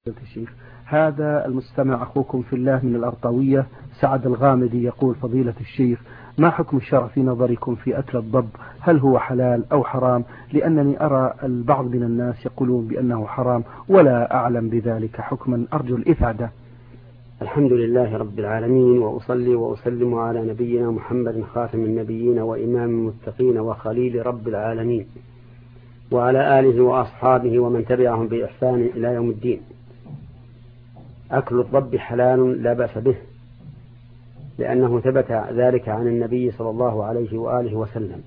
الشيخ. هذا المستمع أخوكم في الله من الأرطاوية سعد الغامدي يقول: فضيلة الشيخ، ما حكم الشرع في نظركم في أكل الضب؟ هل هو حلال أو حرام؟ لأنني أرى البعض من الناس يقولون بأنه حرام ولا أعلم بذلك حكما، أرجو الإفادة. الحمد لله رب العالمين، وأصلي وأسلم على نبينا محمد خاتم النبيين وإمام المتقين وخليل رب العالمين، وعلى آله وأصحابه ومن تبعهم بإحسان إلى يوم الدين. أكل الضب حلال لا بأس به، لأنه ثبت ذلك عن النبي صلى الله عليه وآله وسلم.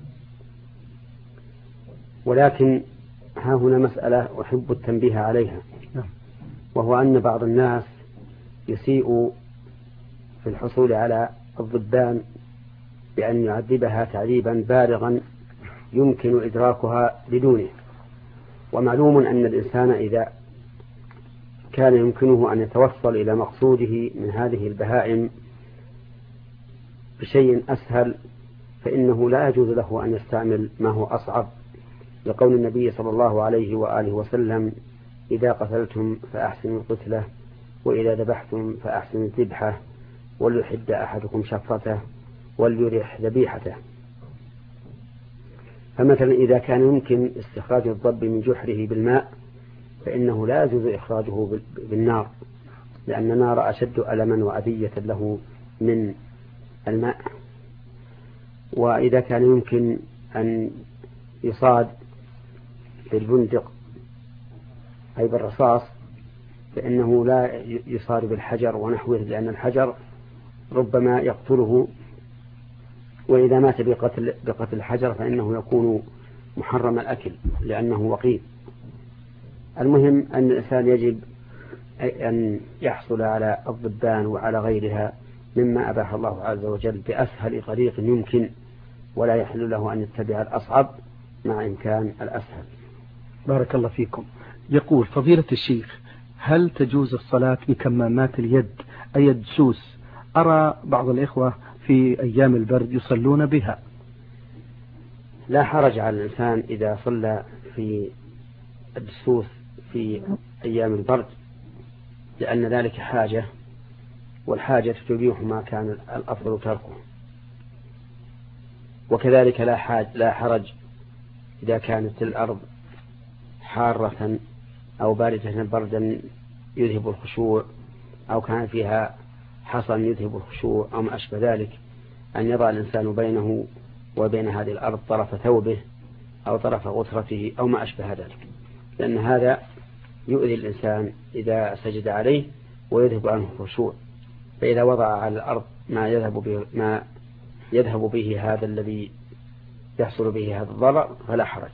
ولكن ها هنا مسألة أحب التنبيه عليها، وهو أن بعض الناس يسيء في الحصول على الضبان بأن يعذبها تعذيبا بالغا يمكن إدراكها بدونه. ومعلوم أن الإنسان إذا كان يمكنه أن يتوصل إلى مقصوده من هذه البهائم بشيء أسهل فإنه لا يجوز له أن يستعمل ما هو أصعب، لقول النبي صلى الله عليه وآله وسلم: إذا قتلتم فأحسنوا القتلة، وإذا ذبحتم فأحسنوا الذبحة، وليحد أحدكم شفرته وليريح ذبيحته. فمثلا إذا كان يمكن استخراج الضب من جحره بالماء فإنه لا يجوز إخراجه بالنار، لأن النار أشد ألما وأذية له من الماء. وإذا كان يمكن أن يصاد بالبندق أي بالرصاص فإنه لا يصاد بالحجر ونحوه، لأن الحجر ربما يقتله، وإذا مات بقتل الحجر فإنه يكون محرم الأكل لأنه وقيد. المهم أن الإنسان يجب أن يحصل على الضبان وعلى غيرها مما أباح الله عز وجل بأسهل طريق يمكن، ولا يحل له أن يتبع الأصعب مع إمكان الأسهل. بارك الله فيكم. يقول: فضيلة الشيخ، هل تجوز الصلاة بكمامات اليد أي الدسوس؟ أرى بعض الإخوة في أيام البرد يصلون بها. لا حرج على الإنسان إذا صلى في الدسوس في أيام البرد، لأن ذلك حاجة، والحاجة تبيح ما كان الأفضل تركه. وكذلك لا حرج إذا كانت الأرض حارة أو باردة بردا يذهب الخشوع، أو كان فيها حصن يذهب الخشوع أو ما أشبه ذلك، أن يضع الإنسان بينه وبين هذه الأرض طرف ثوبه أو طرف غترته أو ما أشبه ذلك، لأن هذا يؤذي الإنسان إذا سجد عليه ويذهب عنه الخشوع. فإذا وضع على الأرض ما يذهب به هذا الذي يحصل به هذا الضرر فلا حرج.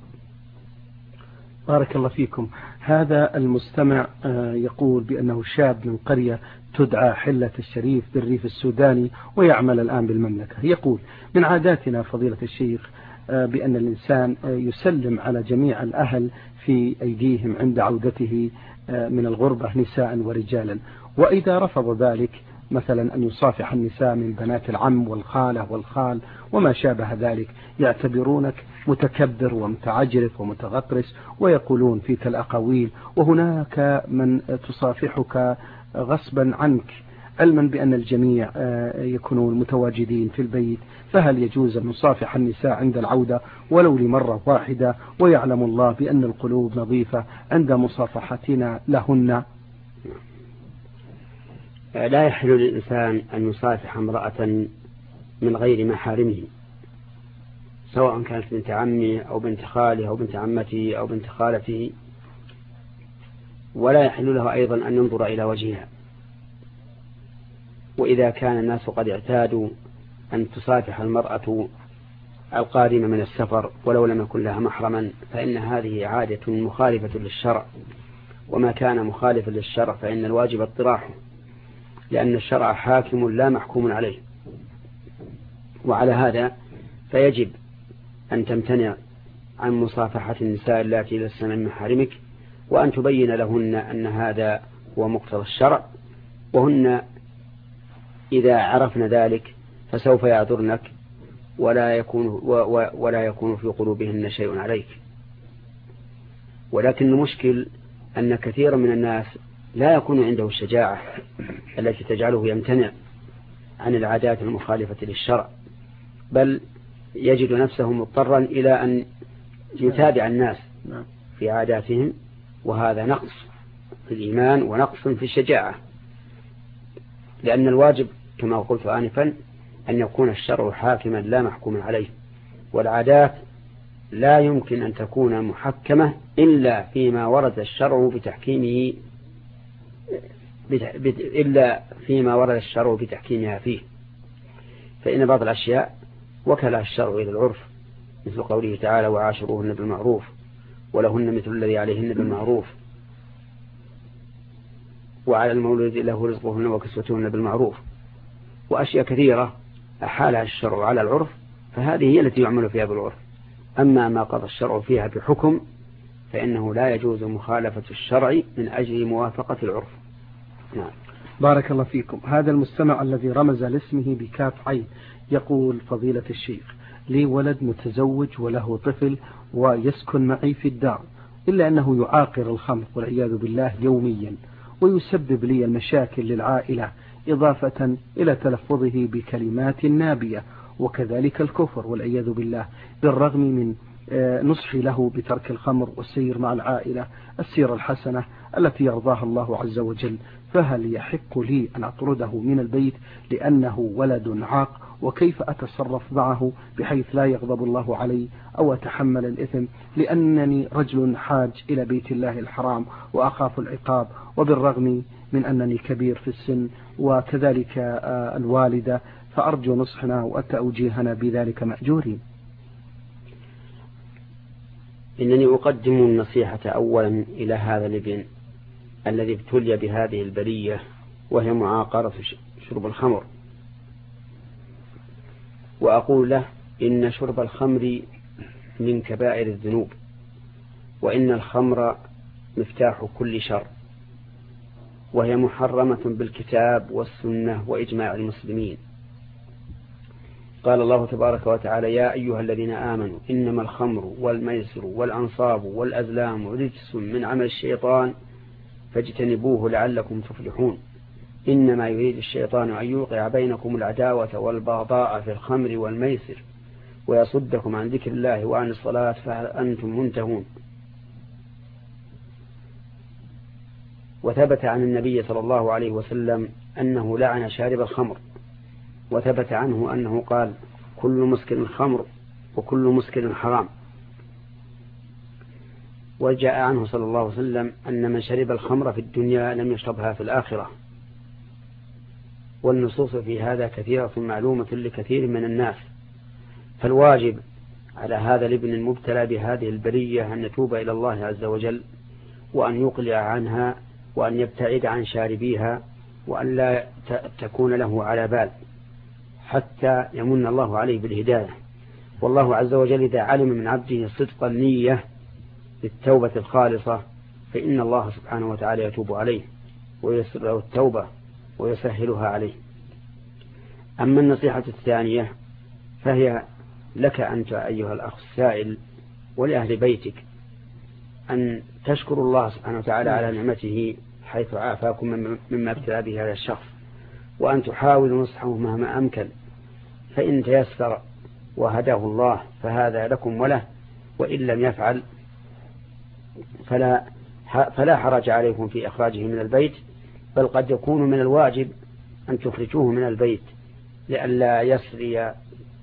بارك الله فيكم. هذا المستمع يقول بأنه شاب من قرية تدعى حلة الشريف بالريف السوداني ويعمل الآن بالمملكة. يقول: من عاداتنا فضيلة الشيخ بأن الإنسان يسلم على جميع الأهل في أيديهم عند عودته من الغربة نساء ورجالا، وإذا رفض ذلك مثلا أن يصافح النساء من بنات العم والخالة والخال وما شابه ذلك يعتبرونك متكبر ومتعجرف ومتغطرس، ويقولون فيك الأقاويل، وهناك من تصافحك غصبا عنك علما بأن الجميع يكونون متواجدين في البيت. فهل يجوز أن نصافح النساء عند العودة ولو لمرة واحدة، ويعلم الله بأن القلوب نظيفة عند مصافحتنا لهن؟ لا يحل للإنسان أن يصافح امرأة من غير محارمه، سواء كانت بنت عمه أو بنت خاله أو بنت عمته أو بنت خالته، ولا يحل له أيضا أن ينظر إلى وجهها. وإذا كان الناس قد اعتادوا أن تصافح المرأة القادمة من السفر ولو لم يكن لها محرما فإن هذه عادة مخالفة للشرع، وما كان مخالفا للشرع فإن الواجب اطراحه، لأن الشرع حاكم لا محكوم عليه. وعلى هذا فيجب أن تمتنع عن مصافحة النساء التي لسن من محارمك، وأن تبين لهن أن هذا هو مقتضى الشرع، وهن إذا عرفن ذلك فسوف يعذرنك ولا يكون في قلوبهن شيء عليك. ولكن المشكل أن كثيرا من الناس لا يكون عنده الشجاعة التي تجعله يمتنع عن العادات المخالفة للشرع، بل يجد نفسه مضطرا إلى أن يتابع الناس في عاداتهم، وهذا نقص في الإيمان ونقص في الشجاعة، لأن الواجب كما قلت آنفا أن يكون الشرع حاكما لا محكوما عليه، والعادات لا يمكن أن تكون محكمة إلا فيما ورد الشرع بتحكيمه بتحكيمها فيه. فإن بعض الأشياء وكلها الشرع إلى العرف، مثل قوله تعالى وعاشروهن بالمعروف ولهن مثل الذي عليهن بالمعروف، وعلى المولود له رزقهن وكسوتهن بالمعروف، وأشياء كثيرة أحالها الشرع على العرف، فهذه هي التي يعمل فيها بالعرف. أما ما قضى الشرع فيها بحكم فإنه لا يجوز مخالفة الشرع من أجل موافقة العرف. نعم. بارك الله فيكم. هذا المستمع الذي رمز لاسمه بكاف عين يقول: فضيلة الشيخ، لي ولد متزوج وله طفل ويسكن معي في الدار، إلا أنه يعاقر الخمر والعياذ بالله يوميا، ويسبب لي المشاكل للعائلة، إضافة إلى تلفظه بكلمات نابية، وكذلك الكفر والعياذ بالله، بالرغم من نصحي له بترك الخمر والسير مع العائلة السيرة الحسنة التي يرضاها الله عز وجل. فهل يحق لي أن أطرده من البيت لأنه ولد عاق؟ وكيف أتصرف معه بحيث لا يغضب الله علي أو أتحمل الإثم، لأنني رجل حاج إلى بيت الله الحرام وأخاف العقاب، وبالرغم من أنني كبير في السن وكذلك الوالدة، فأرجو نصحنا وتوجيهنا بذلك مأجورين. إنني أقدم النصيحة أولا إلى هذا الابن الذي ابتلي بهذه البلية، وهي معاقرة شرب الخمر، وأقول له إن شرب الخمر من كبائر الذنوب، وإن الخمر مفتاح كل شر، وهي محرمة بالكتاب والسنة وإجماع المسلمين. قال الله تبارك وتعالى: يا أيها الذين آمنوا إنما الخمر والميسر والأنصاب والأزلام رجس من عمل الشيطان فاجتنبوه لعلكم تفلحون. إنما يريد الشيطان أن يوقع بينكم العداوة والبغضاء في الخمر والميسر ويصدكم عن ذكر الله وعن الصلاة فهل أنتم منتهون. وثبت عن النبي صلى الله عليه وسلم أنه لعن شارب الخمر، وثبت عنه أنه قال: كل مسكر خمر وكل مسكر حرام. وجاء عنه صلى الله عليه وسلم أن من شرب الخمر في الدنيا لم يشربها في الآخرة. والنصوص في هذا كثيرة معلومة لكثير من الناس، فالواجب على هذا الابن المبتلى بهذه البلية أن يتوب إلى الله عز وجل، وأن يقلع عنها، وأن يبتعد عن شاربيها، وأن لا تكون له على بال حتى يمن الله عليه بالهداية. والله عز وجل إذا علم من عبده صدق النية للتوبة الخالصة فإن الله سبحانه وتعالى يتوب عليه ويسر له التوبة ويسهلها عليه. أما النصيحة الثانية فهي لك أنت أيها الأخ السائل ولأهل بيتك، أن تشكروا الله سبحانه وتعالى على نعمته حيث عافاكم مما ابتلى به هذا الشخص، وأن تحاولوا نصحه مهما أمكن، فإن تيسر وهداه الله فهذا لكم وله، وإن لم يفعل فلا حرج عليكم في إخراجه من البيت، بل قد يكون من الواجب أن تخرجوه من البيت لئلا يسري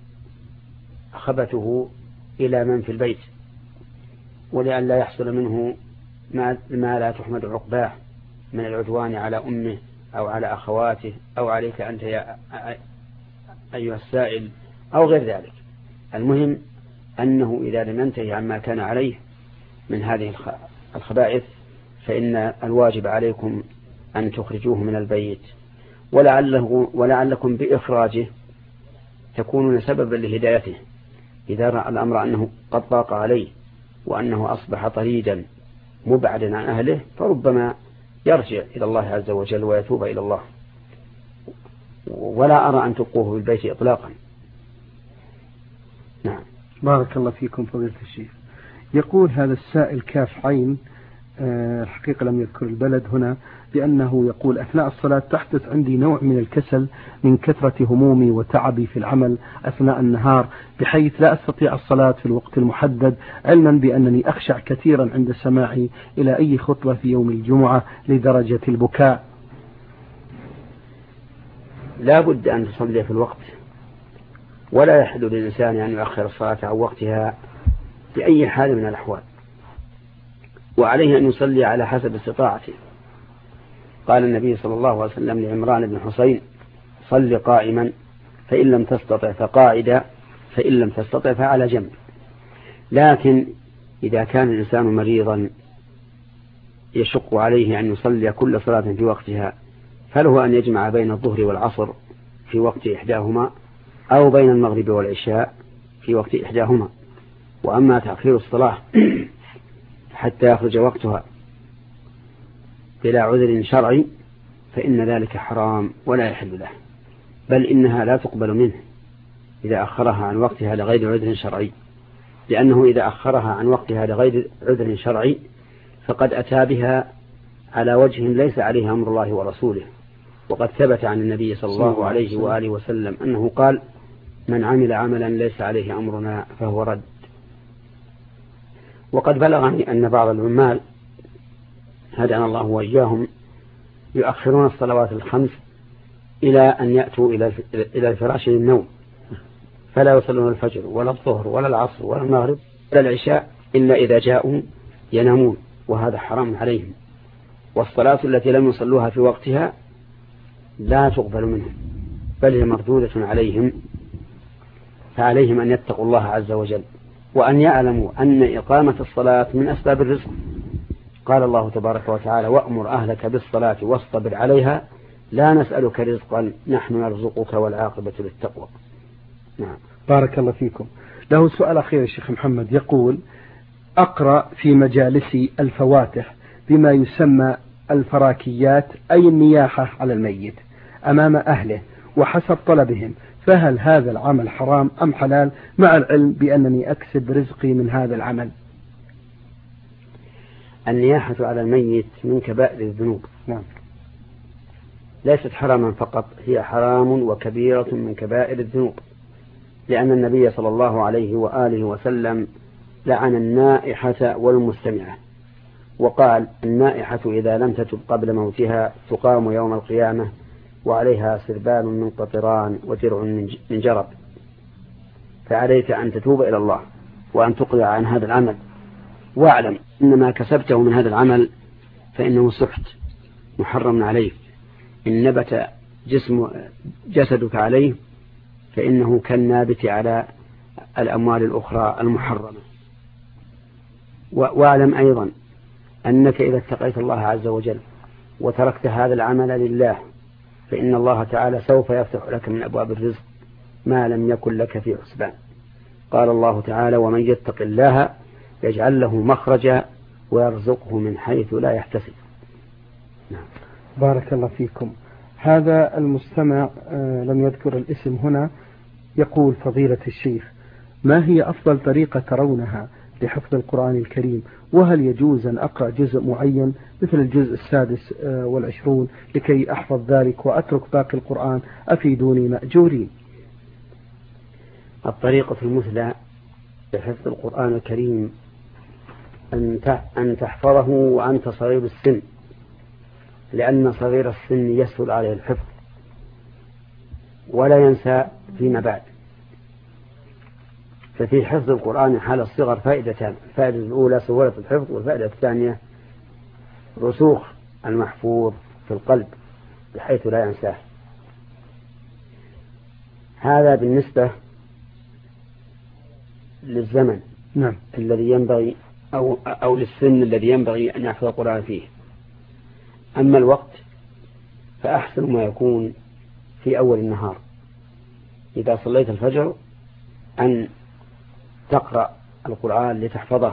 خبثه إلى من في البيت، ولئلا يحصل منه ما لا تحمد عقباه من العدوان على أمه أو على أخواته أو عليك أنت يا أيها السائل أو غير ذلك. المهم أنه إذا لم ينتهي عما كان عليه من هذه الخبائث فإن الواجب عليكم أن تخرجوه من البيت، ولعلكم بإخراجه تكونون سببا لهدايته. إذا رأى الأمر أنه قد ضاق عليه وأنه أصبح طريدا مبعدا عن أهله فربما يرجع إلى الله عز وجل ويتوب إلى الله، ولا أرى أن تبقوه بالبيت إطلاقا. نعم. بارك الله فيكم فضيلة الشيخ. يقول هذا السائل كاف عين: الحقيقة لم يذكر البلد هنا، بأنه يقول أثناء الصلاة تحدث عندي نوع من الكسل من كثرة همومي وتعبي في العمل أثناء النهار، بحيث لا أستطيع الصلاة في الوقت المحدد، علما بأنني أخشع كثيرا عند سماعي إلى أي خطبة في يوم الجمعة لدرجة البكاء. لا بد أن تصلي في الوقت، ولا يحل للإنسان أن يؤخر الصلاة عن وقتها بأي حال من الأحوال، وعليه أن يصلي على حسب استطاعته. قال النبي صلى الله عليه وسلم لعمران بن حسين: صل قائما فإن لم تستطع فقاعدا فإن لم تستطع فعلى جنب. لكن إذا كان الإنسان مريضا يشق عليه أن يصلي كل صلاة في وقتها، فله أن يجمع بين الظهر والعصر في وقت إحداهما، أو بين المغرب والعشاء في وقت إحداهما. وأما تأخير الصلاة حتى يخرج وقتها بلا عذر شرعي فإن ذلك حرام ولا يحل له، بل إنها لا تقبل منه إذا أخرها عن وقتها لغير عذر شرعي، لأنه إذا أخرها عن وقتها لغير عذر شرعي فقد أتى بها على وجه ليس عليه أمر الله ورسوله. وقد ثبت عن النبي صلى الله عليه وآله وسلم أنه قال: من عمل عملا ليس عليه أمرنا فهو رد. وقد بلغني أن بعض العمال هدانا الله وإياهم يؤخرون الصلوات الخمس إلى أن يأتوا إلى الفراش للنوم، فلا يصلون الفجر ولا الظهر ولا العصر ولا المغرب ولا العشاء إلا إذا جاءوا ينامون، وهذا حرام عليهم. والصلاة التي لم يصلوها في وقتها لا تقبل منهم، بل هي مردودة عليهم. فعليهم أن يتقوا الله عز وجل، وأن يعلموا أن إقامة الصلاة من أسباب الرزق. قال الله تبارك وتعالى: وأمر أهلك بالصلاة واصطبر عليها لا نسألك رزقا نحن نرزقك والعاقبة للتقوى. نعم. بارك الله فيكم. له سؤال أخير الشيخ محمد، يقول: أقرأ في مجالسي الفواتح بما يسمى الفراكيات، أي النياحة على الميت أمام أهله وحسب طلبهم، فهل هذا العمل حرام أم حلال، مع العلم بأنني أكسب رزقي من هذا العمل؟ النياحة على الميت من كبائر الذنوب. نعم. ليست حراما فقط، هي حرام وكبيرة من كبائر الذنوب، لأن النبي صلى الله عليه وآله وسلم لعن النائحة والمستمعة، وقال: النائحة إذا لم تتب قبل موتها تقام يوم القيامة وعليها سربال من قطران ودرع من جرب. فعليك أن تتوب إلى الله وأن تقلع عن هذا العمل، واعلم إن ما كسبته من هذا العمل فإنه سحت محرم عليك. إن نبت جسدك عليه فإنه كالنابت على الأموال الأخرى المحرمة. واعلم أيضا أنك إذا اتقيت الله عز وجل وتركت هذا العمل لله فإن الله تعالى سوف يفتح لك من أبواب الرزق ما لم يكن لك في حسبان. قال الله تعالى: ومن يتق الله يجعل له مخرجا ويرزقه من حيث لا يحتسب. نعم. بارك الله فيكم. هذا المستمع لم يذكر الاسم هنا، يقول: فضيلة الشيخ، ما هي أفضل طريقة ترونها لحفظ القرآن الكريم؟ وهل يجوز أن أقرأ جزء معين مثل الجزء 26 لكي أحفظ ذلك وأترك باقي القرآن؟ أفيدوني مأجورين. الطريقة المثلى لحفظ القرآن الكريم أن تحفظه وأنت صغير السن، لأن صغير السن يسهل عليه الحفظ ولا ينسى فيما بعد. ففي حفظ القرآن حال الصغر فائدتان: الفائدة الأولى سهولة الحفظ، والفائدة الثانية رسوخ المحفوظ في القلب بحيث لا ينساه. هذا بالنسبة للزمن نعم. الذي ينبغي أو للسن الذي ينبغي أن يحفظ القرآن فيه. أما الوقت فأحسن ما يكون في أول النهار إذا صليت الفجر أن تقرأ القرآن لتحفظه.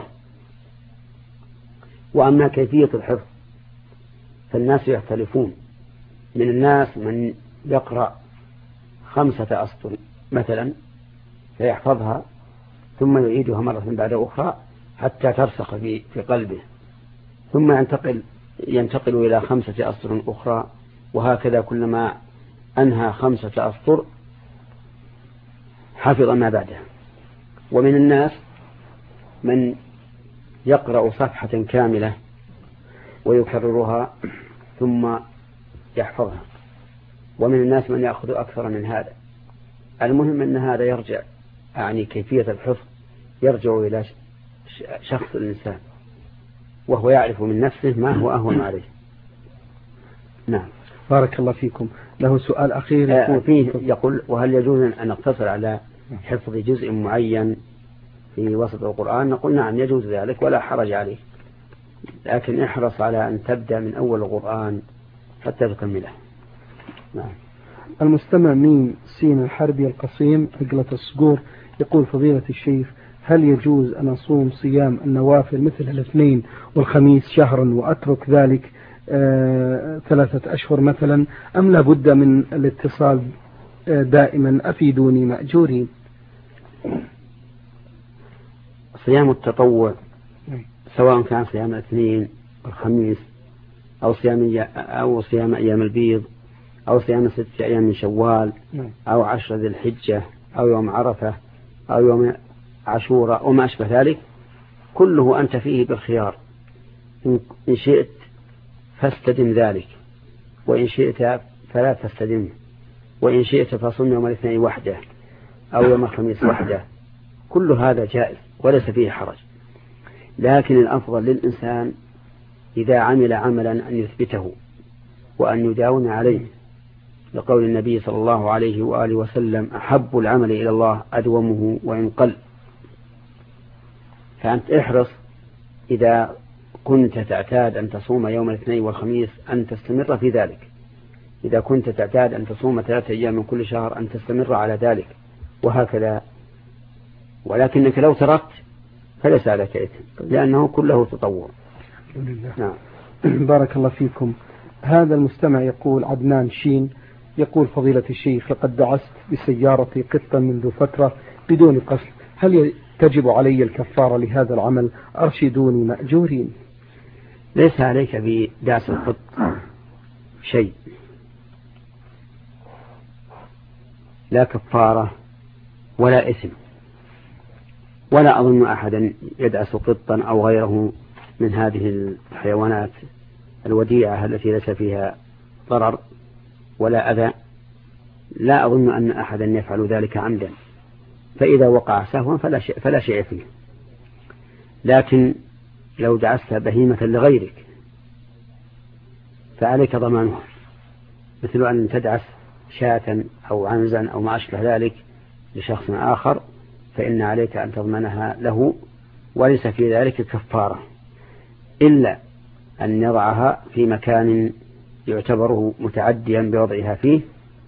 وأما كيفية الحفظ فالناس يختلفون، من الناس من يقرأ 5 أسطر مثلا فيحفظها ثم يعيدها مرة بعد أخرى حتى ترسخ في قلبه، ثم ينتقل إلى 5 أسطر أخرى، وهكذا كلما أنهى 5 أسطر حفظ ما بعده. ومن الناس من يقرأ صفحة كاملة ويكررها ثم يحفظها، ومن الناس من يأخذ أكثر من هذا. المهم أن هذا يرجع، يعني كيفية الحفظ يرجع إلى شخص الإنسان، وهو يعرف من نفسه ما هو أهون عليه. نعم. بارك الله فيكم. له سؤال أخير يقول وهل يجوز أن نقتصر على حفظ جزء معين في وسط القرآن؟ نقول نعم يجوز ذلك ولا حرج عليه، لكن احرص على أن تبدأ من أول القرآن حتى تكمله. نعم. المستمع ميم سين الحربي القصيم عقلة الصقور يقول فضيلة الشيخ هل يجوز أن أصوم صيام النوافل مثل الاثنين والخميس شهرا وأترك ذلك 3 أشهر مثلا، أم لا بد من الاتصال دائما؟ أفيدوني مأجورين. صيام التطوع سواء كان صيام الاثنين والخميس أو صيام أيام البيض أو صيام 6 أيام من شوال أو 10 ذي الحجة أو يوم عرفة أو يوم عاشوراء وما أشبه ذلك، كله أنت فيه بالخيار، إن شئت فاستدم ذلك، وإن شئت فلا تستدمه، وإن شئت فصم يوم الاثنين وحده أو يوم الخميس وحده، كل هذا جائز وليس فيه حرج. لكن الأفضل للإنسان إذا عمل عملا أن يثبته وأن يداوم عليه، لقول النبي صلى الله عليه وآله وسلم أحب العمل إلى الله أدومه وإن قل. فأنت احرص إذا كنت تعتاد أن تصوم يوم الاثنين والخميس أن تستمر في ذلك، إذا كنت تعتاد أن تصوم 3 أيام من كل شهر أن تستمر على ذلك، وهكذا. ولكنك لو تركت فليس عليك إثم، لأنه كله تطوع. نعم. بارك الله فيكم. هذا المستمع يقول عدنان شين يقول فضيلة الشيخ لقد دعست بسيارتي قطا منذ فترة بدون قصد، هل تجب علي الكفارة لهذا العمل؟ أرشدوني مأجورين. ليس عليك بدعس القط شيء، لا كفارة ولا إثم، ولا أظن أحدا يدعس قطا أو غيره من هذه الحيوانات الوديعة التي ليس فيها ضرر ولا أذى، لا أظن أن أحدا يفعل ذلك عمدا، فإذا وقع سهوا فلا شيء فيه. لكن لو دعست بهيمة لغيرك فعليك ضمانها، مثل أن تدعس شاة أو عنزا أو ما أشبه ذلك لشخص آخر، فإن عليك أن تضمنها له، وليس في ذلك كفارة إلا أن يضعها في مكان يعتبره متعديا بوضعها فيه،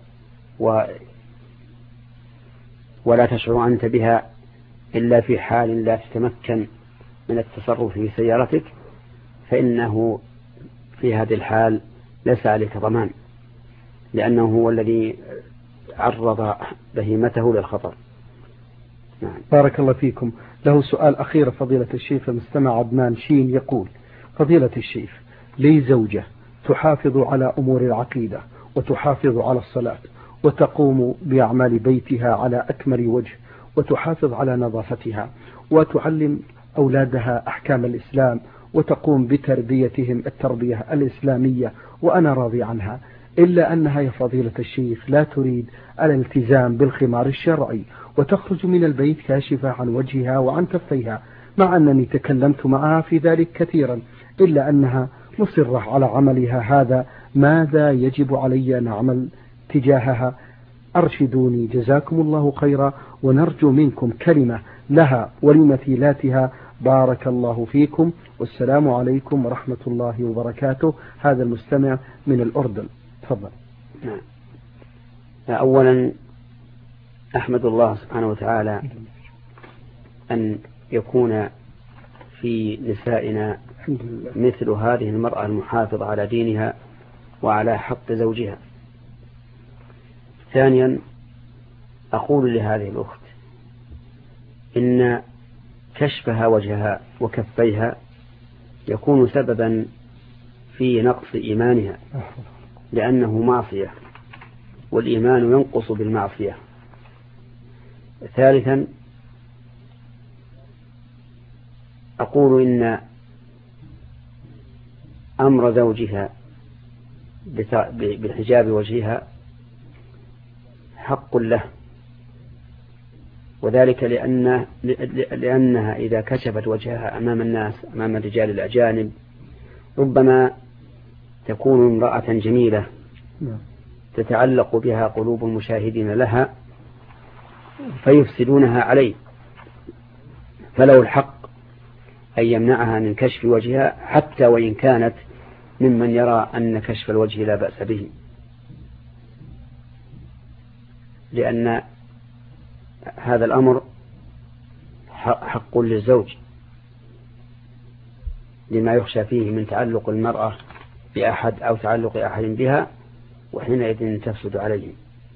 ولا تشعر أنت بها إلا في حال لا تتمكن من التصرف في سيارتك، فإنه في هذه الحال ليس عليك ضمان، لأنه هو الذي عرض بهيمته للخطر. نعم. بارك الله فيكم. له سؤال أخير فضيلة الشيخ المستمع عدنان شين يقول فضيلة الشيخ لي زوجة تحافظ على أمور العقيدة وتحافظ على الصلاة وتقوم بأعمال بيتها على أكمل وجه وتحافظ على نظافتها وتعلم أولادها أحكام الإسلام وتقوم بتربيتهم التربية الإسلامية وأنا راضي عنها، إلا أنها يا فضيلة الشيخ لا تريد الالتزام بالخمار الشرعي وتخرج من البيت كاشفة عن وجهها وعن كفيها، مع أنني تكلمت معها في ذلك كثيرا، إلا أنها مصرة على عملها هذا. ماذا يجب علي أن أعمل تجاهها؟ أرشدوني جزاكم الله خيرا، ونرجو منكم كلمة لها ولمثيلاتها. بارك الله فيكم والسلام عليكم ورحمة الله وبركاته. هذا المستمع من الأردن. تفضل. أولا أحمد الله سبحانه وتعالى أن يكون في نسائنا مثل هذه المرأة المحافظة على دينها وعلى حق زوجها. ثانيا أقول لهذه الأخت إن كشفها وجهها وكفيها يكون سببا في نقص إيمانها، لأنه معصية، والإيمان ينقص بالمعصية. ثالثا أقول إن أمر زوجها بحجاب وجهها حق له، وذلك لأنها إذا كشفت وجهها أمام الناس، أمام الرجال الأجانب، ربما تكون امرأة جميلة تتعلق بها قلوب المشاهدين لها فيفسدونها عليه، فله الحق أن يمنعها من كشف وجهها حتى وإن كانت ممن يرى أن كشف الوجه لا بأس به، لأن هذا الأمر حق للزوج لما يخشى فيه من تعلق المرأة بأحد أو تعلق أحد بها، وحينئذ تفسد عليه.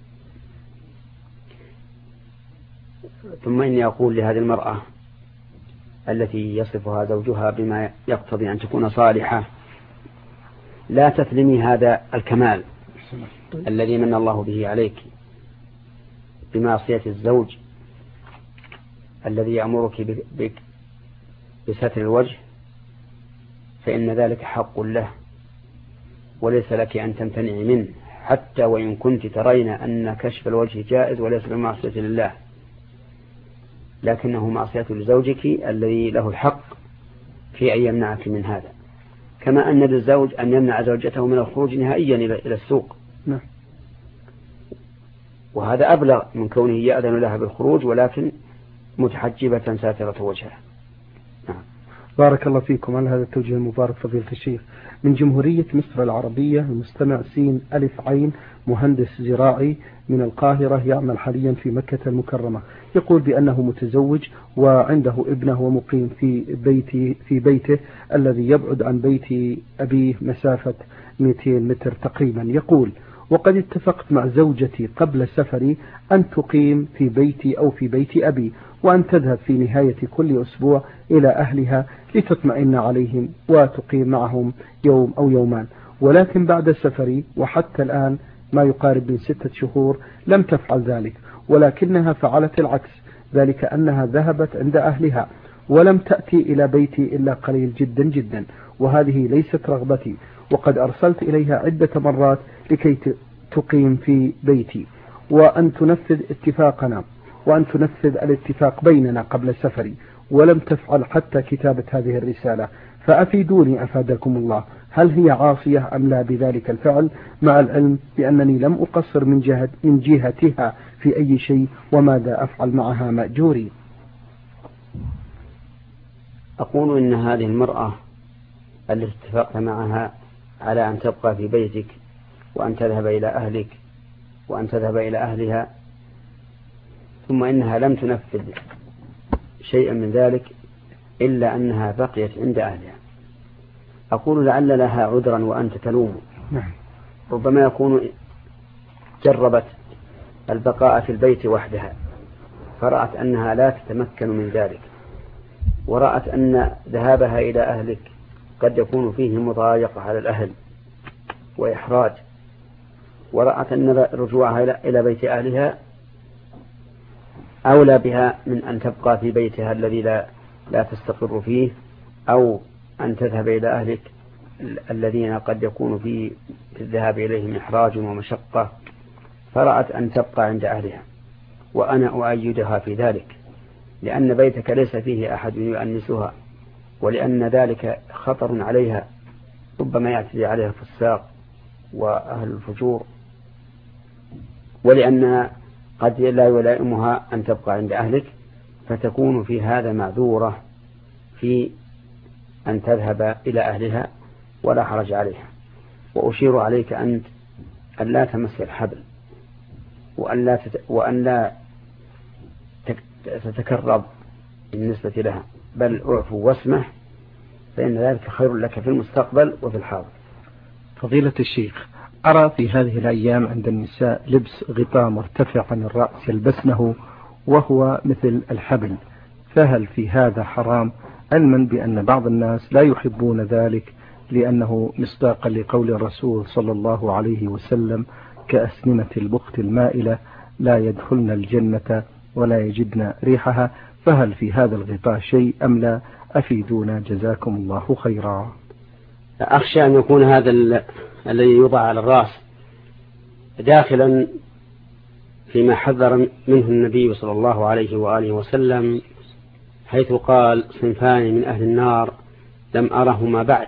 ثم إني أقول لهذه المرأة التي يصفها زوجها بما يقتضي أن تكون صالحة: لا تثلمي هذا الكمال الذي من الله به عليك بمعصية الزوج الذي يأمرك بستر الوجه، فإن ذلك حق له وليس لك أن تمتنعي منه، حتى وإن كنت ترين أن كشف الوجه جائز وليس بمعصية لله، لكنه معصية لزوجك الذي له الحق في أن يمنعك من هذا، كما أن للزوج أن يمنع زوجته من الخروج نهائيا إلى السوق، وهذا أبلغ من كونه يأذن لها بالخروج ولكن متحجبة ساترة وجهها. بارك الله فيكم على هذا التوجيه المبارك فضيلة الشيخ. من جمهورية مصر العربية المستمع سين ألف عين، مهندس زراعي من القاهرة، يعمل حاليا في مكة المكرمة، يقول بأنه متزوج وعنده ابنه ومقيم في بيته الذي يبعد عن بيت أبيه مسافة 200 متر تقريبا. يقول: وقد اتفقت مع زوجتي قبل سفري أن تقيم في بيتي أو في بيت أبي، وأن تذهب في نهاية كل أسبوع إلى أهلها لتطمئن عليهم وتقيم معهم يوم أو يومان، ولكن بعد سفري وحتى الآن ما يقارب من 6 شهور لم تفعل ذلك، ولكنها فعلت العكس، ذلك أنها ذهبت عند أهلها ولم تأتي إلى بيتي إلا قليل جدا جدا، وهذه ليست رغبتي، وقد أرسلت إليها عدة مرات لكي تقيم في بيتي وأن تنفذ الاتفاق بيننا قبل سفري، ولم تفعل حتى كتابة هذه الرسالة، فأفيدوني أفادكم الله، هل هي عاصية أم لا بذلك الفعل، مع العلم بأنني لم أقصر من جهتها في أي شيء، وماذا أفعل معها مأجوري؟ أقول إن هذه المرأة التي اتفقت معها على أن تبقى في بيتك وأن تذهب إلى أهلك وأن تذهب إلى أهلها، ثم إنها لم تنفذ شيئا من ذلك إلا أنها بقيت عند أهلها، أقول لعل لها عذرا وأنت تلوم. ربما يكون جربت البقاء في البيت وحدها فرأت أنها لا تتمكن من ذلك، ورأت أن ذهابها إلى أهلك قد يكون فيه مضايقة على الأهل وإحراج، ورأت أن رجوعها إلى بيت أهلها أولى بها من أن تبقى في بيتها الذي لا تستقر فيه، أو أن تذهب إلى أهلك الذين قد يكون في الذهاب إليهم إحراج ومشقة، فرأت أن تبقى عند أهلها، وأنا أؤيدها في ذلك، لأن بيتك ليس فيه أحد يؤنسها، ولأن ذلك خطر عليها، ربما يعتدي عليها الفساق وأهل الفجور، ولأنها قد لا يلائمها أن تبقى عند أهلك، فتكون في هذا معذورة في أن تذهب إلى أهلها ولا حرج عليها. وأشير عليك أنت أن لا تمس الحبل، وأن لا تتكرب بالنسبة لها، بل اعفو واسمح، فإن ذلك خير لك في المستقبل وفي الحاضر. فضيلة الشيخ، أرى في هذه الأيام عند النساء لبس غطاء مرتفع عن الرأس يلبسنه وهو مثل الحبل، فهل في هذا حرام علما بأن بعض الناس لا يحبون ذلك لأنه مصداقا لقول الرسول صلى الله عليه وسلم: كأسنمة البخت المائلة لا يدخلن الجنة ولا يجدن ريحها. فهل في هذا الغطاء شيء أم لا؟ أفيدونا جزاكم الله خيرا. أخشى أن يكون هذا الذي يوضع على الرأس داخلا فيما حذر منه النبي صلى الله عليه وآله وسلم، حيث قال: صنفان من أهل النار لم أرهما بعد،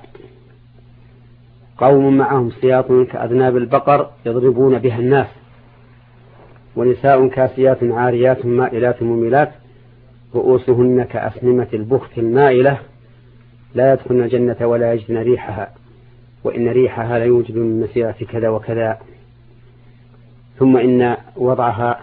قوم معهم سياط كأذناب البقر يضربون بها الناس، ونساء كاسيات عاريات مائلات مميلات رؤوسهن كأسنمة البخت المائلة لا يدخلن الجنة ولا يجدن ريحها، وإن ريحها لا يوجد من مسيرة كذا وكذا. ثم إن وضعها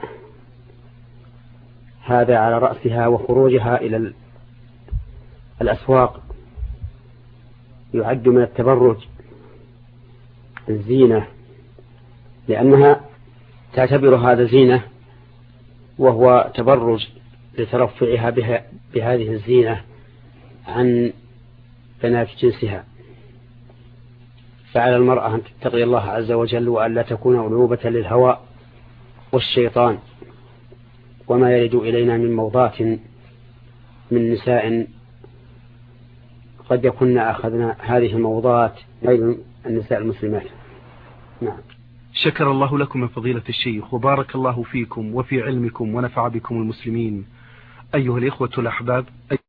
هذا على رأسها وخروجها إلى الأسواق يعد من التبرج الزينة، لأنها تعتبر هذا زينة وهو تبرج لترفعها بهذه الزينة عن بنات جنسها. فعلى المرأة أن تتقي الله عز وجل وأن لا تكون ألوبة للهوى والشيطان وما يرد إلينا من موضات من نساء قد يكون أخذنا هذه الموضات غير النساء المسلمات. نعم. شكر الله لكم من فضيلة الشيخ وبارك الله فيكم وفي علمكم ونفع بكم المسلمين. أيها الإخوة الأحباب.